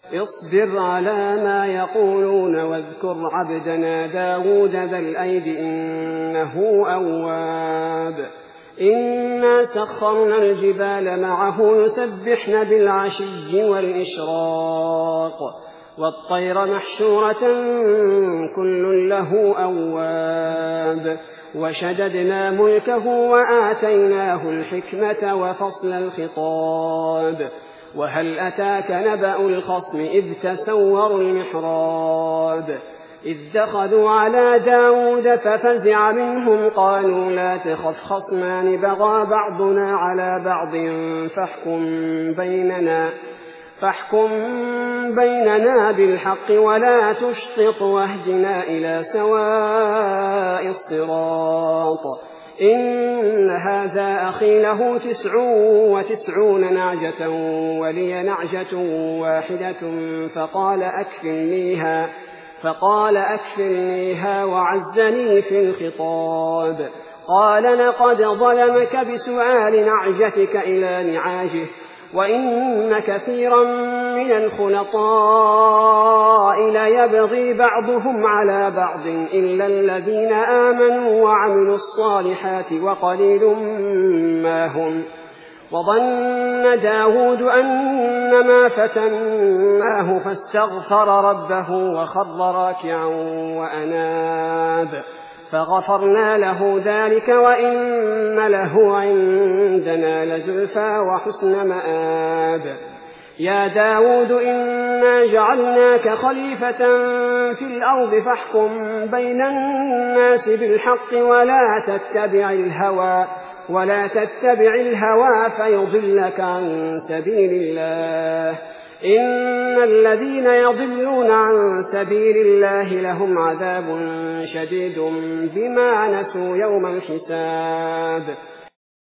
اصبر على ما يقولون واذكر عبدنا داود ذا الأيد إنه أواب. إنا سخرنا الجبال معه يسبحن بالعشي والإشراق والطير محشورة كل له أواب. وشددنا ملكه وآتيناه الحكمة وفصل الخطاب. وهل أتاك نبأ الخصم إذ تسوروا المحراب إذ دخلوا على داود ففزع منهم قالوا لا تخف خصمان بغى بعضنا على بعض فاحكم بيننا بالحق ولا تشطط واهدنا إلى سواء الصراط. إن هذا أخي له 99 نعجة ولي نعجة واحدة فقال أكفلنيها وعزني في الخطاب. قال لقد ظلمك بسؤال نعجتك إلى نعاجه وإن كثيرا من الخلطاء ليبغي بعضهم على بعض إلا الذين آمنوا وعملوا الصالحات وقليل ما هم. وظن داود أنما فتناه فاستغفر ربه وخر راكعا وأناب فغفرنا له ذلك وإن له عندنا لزلفى وحسن مآب. يا داود إنا جعلناك خليفة في الأرض فاحكم بين الناس بالحق ولا تتبع الهوى فيضلك عن سبيل الله. إن الذين يضلون عن سبيل الله لهم عذاب شديد بما نسوا يوم الحساب.